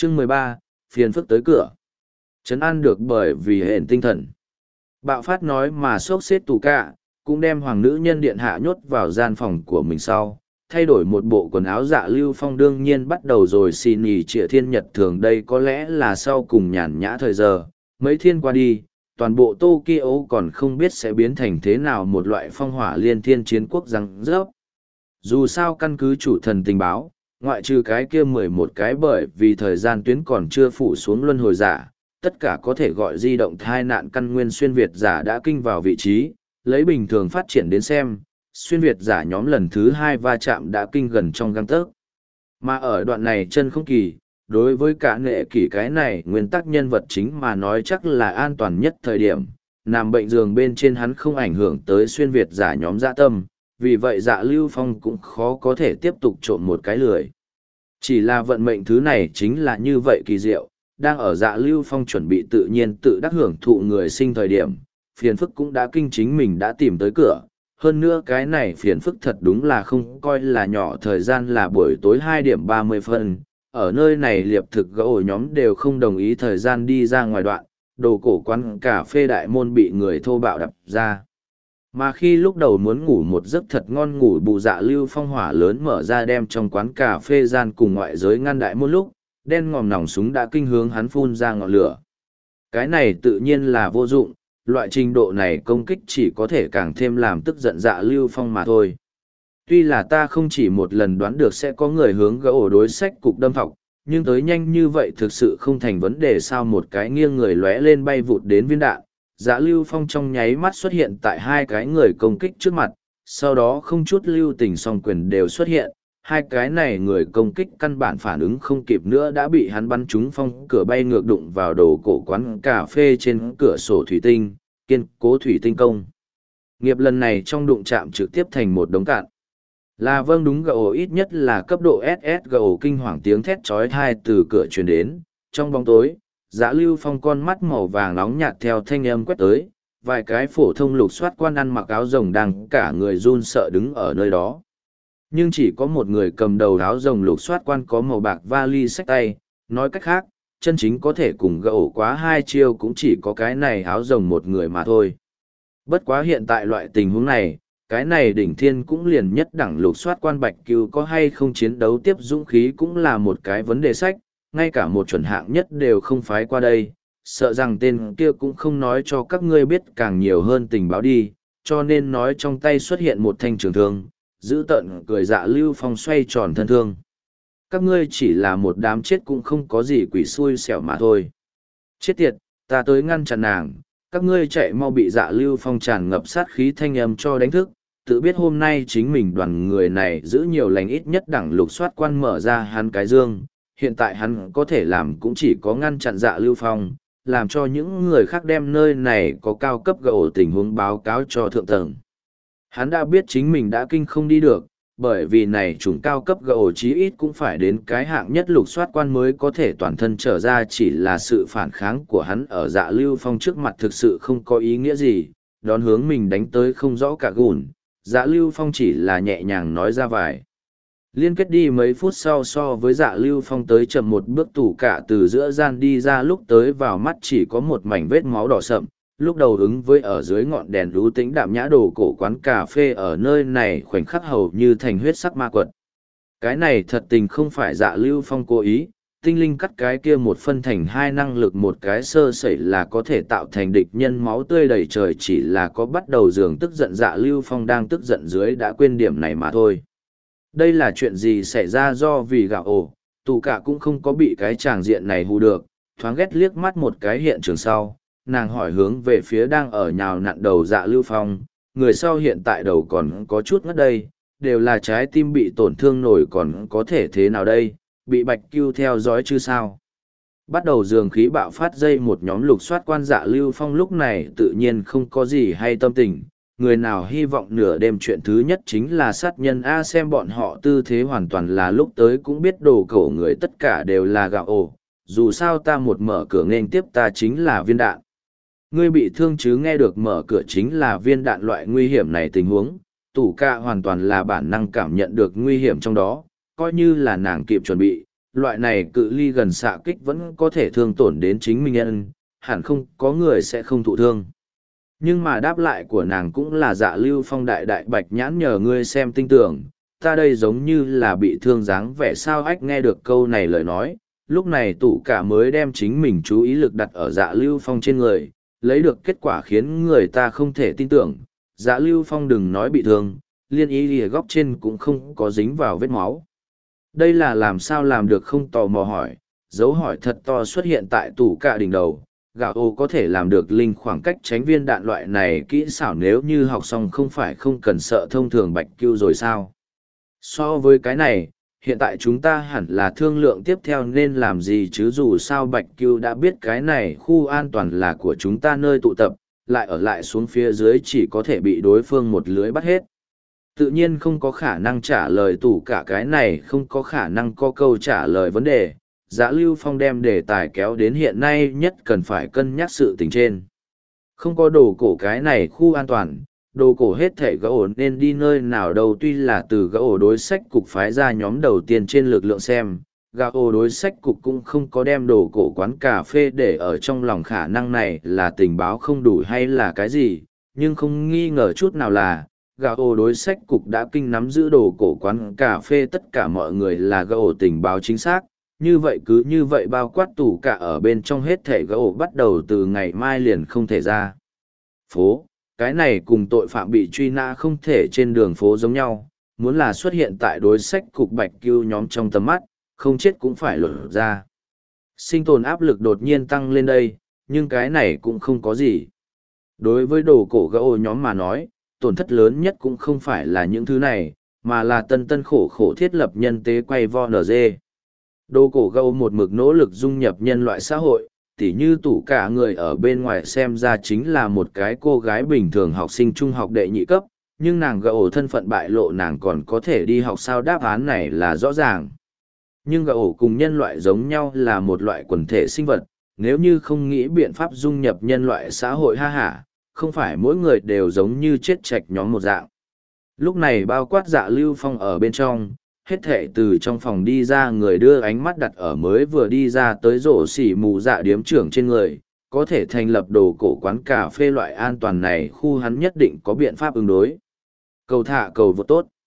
Chương 13, phiền phức tới cửa. Trấn an được bởi vì hển tinh thần. Bạo phát nói mà sốc xếp tù cả, cũng đem hoàng nữ nhân điện hạ nhốt vào gian phòng của mình sau. Thay đổi một bộ quần áo Dạ Lưu Phong đương nhiên bắt đầu rồi xì nhì trịa thiên nhật thường đây có lẽ là sau cùng nhàn nhã thời giờ. Mấy thiên qua đi, toàn bộ Tokyo còn không biết sẽ biến thành thế nào một loại phong hỏa liên thiên chiến quốc răng rớp. Dù sao căn cứ chủ thần tình báo, ngoại trừ cái kia 11 cái bởi vì thời gian tuyến còn chưa phủ xuống luân hồi giả, tất cả có thể gọi di động thai nạn căn nguyên xuyên Việt giả đã kinh vào vị trí, lấy bình thường phát triển đến xem, xuyên Việt giả nhóm lần thứ 2 va chạm đã kinh gần trong gang tấc. Mà ở đoạn này chân không kỳ, đối với cả nghệ kỷ cái này nguyên tắc nhân vật chính mà nói chắc là an toàn nhất thời điểm, nằm bệnh giường bên trên hắn không ảnh hưởng tới xuyên Việt giả nhóm dạ tâm, vì vậy Dạ Lưu Phong cũng khó có thể tiếp tục trộn một cái lười. Chỉ là vận mệnh thứ này chính là như vậy kỳ diệu, đang ở Dạ Lưu Phong chuẩn bị tự nhiên tự đắc hưởng thụ người sinh thời điểm, phiền phức cũng đã kinh chính mình đã tìm tới cửa. Hơn nữa cái này phiền phức thật đúng là không coi là nhỏ, thời gian là buổi tối 2:30. Ở nơi này liệp thực gỗ nhóm đều không đồng ý thời gian đi ra ngoài đoạn, đồ cổ quán cà phê đại môn bị người thô bạo đập ra. Mà khi lúc đầu muốn ngủ một giấc thật ngon ngủ bù Dạ Lưu Phong hỏa lớn mở ra đem trong quán cà phê gian cùng ngoại giới ngăn đại một lúc, đen ngòm nòng súng đã kinh hướng hắn phun ra ngọn lửa. Cái này tự nhiên là vô dụng, loại trình độ này công kích chỉ có thể càng thêm làm tức giận Dạ Lưu Phong mà thôi. Tuy là ta không chỉ một lần đoán được sẽ có người hướng gỗ đối sách cục đâm thọc, nhưng tới nhanh như vậy thực sự không thành vấn đề sao một cái nghiêng người lóe lên bay vụt đến viên đạn. Dạ Lưu Phong trong nháy mắt xuất hiện tại hai cái người công kích trước mặt, sau đó không chút lưu tình song quyền đều xuất hiện, hai cái này người công kích căn bản phản ứng không kịp nữa đã bị hắn bắn trúng phong cửa bay ngược đụng vào đồ cổ quán cà phê trên cửa sổ thủy tinh, kiên cố thủy tinh công. Nghiệp lần này trong đụng chạm trực tiếp thành một đống cạn. Là vâng đúng gỗ ít nhất là cấp độ SS gỗ kinh hoàng tiếng thét chói tai từ cửa truyền đến, trong bóng tối. Dạ Lưu Phong con mắt màu vàng nóng nhạt theo thanh âm quét tới, vài cái phổ thông lục soát quan ăn mặc áo rồng đang cả người run sợ đứng ở nơi đó. Nhưng chỉ có một người cầm đầu áo rồng lục soát quan có màu bạc vali xách tay, nói cách khác, chân chính có thể cùng gậu quá hai chiêu cũng chỉ có cái này áo rồng một người mà thôi. Bất quá hiện tại loại tình huống này, cái này đỉnh thiên cũng liền nhất đẳng lục soát quan bạch cứu có hay không chiến đấu tiếp dũng khí cũng là một cái vấn đề sách, ngay cả một chuẩn hạng nhất đều không phái qua đây, sợ rằng tên kia cũng không nói cho các ngươi biết càng nhiều hơn tình báo đi, cho nên nói trong tay xuất hiện một thanh trường thương, giữ tận cười Dạ Lưu Phong xoay tròn thân thương. Các ngươi chỉ là một đám chết cũng không có gì quỷ xui xẻo mà thôi. Chết tiệt, ta tới ngăn chặn nàng, các ngươi chạy mau bị Dạ Lưu Phong tràn ngập sát khí thanh âm cho đánh thức, tự biết hôm nay chính mình đoàn người này giữ nhiều lành ít nhất đẳng lục soát quan mở ra hắn cái dương. Hiện tại hắn có thể làm cũng chỉ có ngăn chặn Dạ Lưu Phong, làm cho những người khác đem nơi này có cao cấp gỗ tình huống báo cáo cho thượng tầng. Hắn đã biết chính mình đã kinh không đi được, bởi vì này chủng cao cấp gỗ chí ít cũng phải đến cái hạng nhất lục soát quan mới có thể toàn thân trở ra, chỉ là sự phản kháng của hắn ở Dạ Lưu Phong trước mặt thực sự không có ý nghĩa gì, đón hướng mình đánh tới không rõ cả gùn, Dạ Lưu Phong chỉ là nhẹ nhàng nói ra vài. Liên kết đi mấy phút sau so với Dạ Lưu Phong tới chậm một bước tủ cả từ giữa gian đi ra lúc tới vào mắt chỉ có một mảnh vết máu đỏ sậm, lúc đầu ứng với ở dưới ngọn đèn lú tĩnh đạm nhã đồ cổ quán cà phê ở nơi này khoảnh khắc hầu như thành huyết sắc ma quật. Cái này thật tình không phải Dạ Lưu Phong cố ý, tinh linh cắt cái kia một phân thành hai năng lực một cái sơ sẩy là có thể tạo thành địch nhân máu tươi đầy trời chỉ là có bắt đầu dường tức giận Dạ Lưu Phong đang tức giận dưới đã quên điểm này mà thôi. Đây là chuyện gì xảy ra do vì gạo ổ, tù cả cũng không có bị cái tràng diện này hù được, thoáng ghét liếc mắt một cái hiện trường sau, nàng hỏi hướng về phía đang ở nhào nặn đầu Dạ Lưu Phong, người sau hiện tại đầu còn có chút ngất đây, đều là trái tim bị tổn thương nổi còn có thể thế nào đây, bị Bạch Cưu theo dõi chứ sao. Bắt đầu dường khí bạo phát dây một nhóm lục soát quan Dạ Lưu Phong lúc này tự nhiên không có gì hay tâm tình. Người nào hy vọng nửa đêm chuyện thứ nhất chính là sát nhân A xem bọn họ tư thế hoàn toàn là lúc tới cũng biết đồ cổ người tất cả đều là gạo ổ, dù sao ta một mở cửa nghênh tiếp ta chính là viên đạn. Ngươi bị thương chứ nghe được mở cửa chính là viên đạn loại nguy hiểm này tình huống, tủ ca hoàn toàn là bản năng cảm nhận được nguy hiểm trong đó, coi như là nàng kịp chuẩn bị, loại này cự ly gần xạ kích vẫn có thể thương tổn đến chính mình nhân, hẳn không có người sẽ không thụ thương. Nhưng mà đáp lại của nàng cũng là Dạ Lưu Phong đại đại bạch nhãn nhờ ngươi xem tinh tưởng, ta đây giống như là bị thương dáng vẻ sao. Ách nghe được câu này lời nói, lúc này Tủ Cả mới đem chính mình chú ý lực đặt ở Dạ Lưu Phong trên người, lấy được kết quả khiến người ta không thể tin tưởng. Dạ Lưu Phong đừng nói bị thương, liên ý lìa góc trên cũng không có dính vào vết máu. Đây là làm sao làm được không tò mò hỏi, dấu hỏi thật to xuất hiện tại Tủ Cả đỉnh đầu. Gạo ô có thể làm được linh khoảng cách tránh viên đạn loại này kỹ xảo, nếu như học xong không phải không cần sợ thông thường Bạch Cưu rồi sao? So với cái này, hiện tại chúng ta hẳn là thương lượng tiếp theo nên làm gì chứ, dù sao Bạch Cưu đã biết cái này khu an toàn là của chúng ta nơi tụ tập, lại ở lại xuống phía dưới chỉ có thể bị đối phương một lưới bắt hết. Tự nhiên không có khả năng trả lời Tủ Cả cái này, không có khả năng có câu trả lời vấn đề. Dạ Lưu Phong đem đề tài kéo đến hiện nay nhất cần phải cân nhắc sự tình trên. Không có đồ cổ cái này khu an toàn, đồ cổ hết thể gã ổ nên đi nơi nào đâu. Tuy là từ gã ổ đối sách cục phái ra nhóm đầu tiên trên lực lượng xem, gã ổ đối sách cục cũng không có đem đồ cổ quán cà phê để ở trong lòng, khả năng này là tình báo không đủ hay là cái gì, nhưng không nghi ngờ chút nào là gã ổ đối sách cục đã kinh nắm giữ đồ cổ quán cà phê tất cả mọi người là gã ổ tình báo chính xác. Như vậy cứ như vậy bao quát Tủ Cả ở bên trong hết thể gã ổ bắt đầu từ ngày mai liền không thể ra phố. Cái này cùng tội phạm bị truy nã không thể trên đường phố giống nhau, muốn là xuất hiện tại đối sách cục Bạch Cưu nhóm trong tầm mắt, không chết cũng phải lột ra. Sinh tồn áp lực đột nhiên tăng lên đây, nhưng cái này cũng không có gì. Đối với đồ cổ gã ổ nhóm mà nói, tổn thất lớn nhất cũng không phải là những thứ này, mà là tân tân khổ khổ thiết lập nhân tế quay vo NG. Đồ cổ gâu một mực nỗ lực dung nhập nhân loại xã hội, tỉ như Tủ Cả người ở bên ngoài xem ra chính là một cái cô gái bình thường học sinh trung học đệ nhị cấp, nhưng nàng gâu thân phận bại lộ, nàng còn có thể đi học sao, đáp án này là rõ ràng. Nhưng gâu cùng nhân loại giống nhau là một loại quần thể sinh vật, nếu như không nghĩ biện pháp dung nhập nhân loại xã hội ha hả, không phải mỗi người đều giống như chết chạch nhóm một dạng. Lúc này bao quát Dạ Lưu Phong ở bên trong, hết thệ từ trong phòng đi ra người đưa ánh mắt đặt ở mới vừa đi ra tới rổ xỉ mù dạ điếm trưởng trên người, có thể thành lập đồ cổ quán cà phê loại an toàn này khu hắn nhất định có biện pháp ứng đối. Cầu thả cầu vô tốt.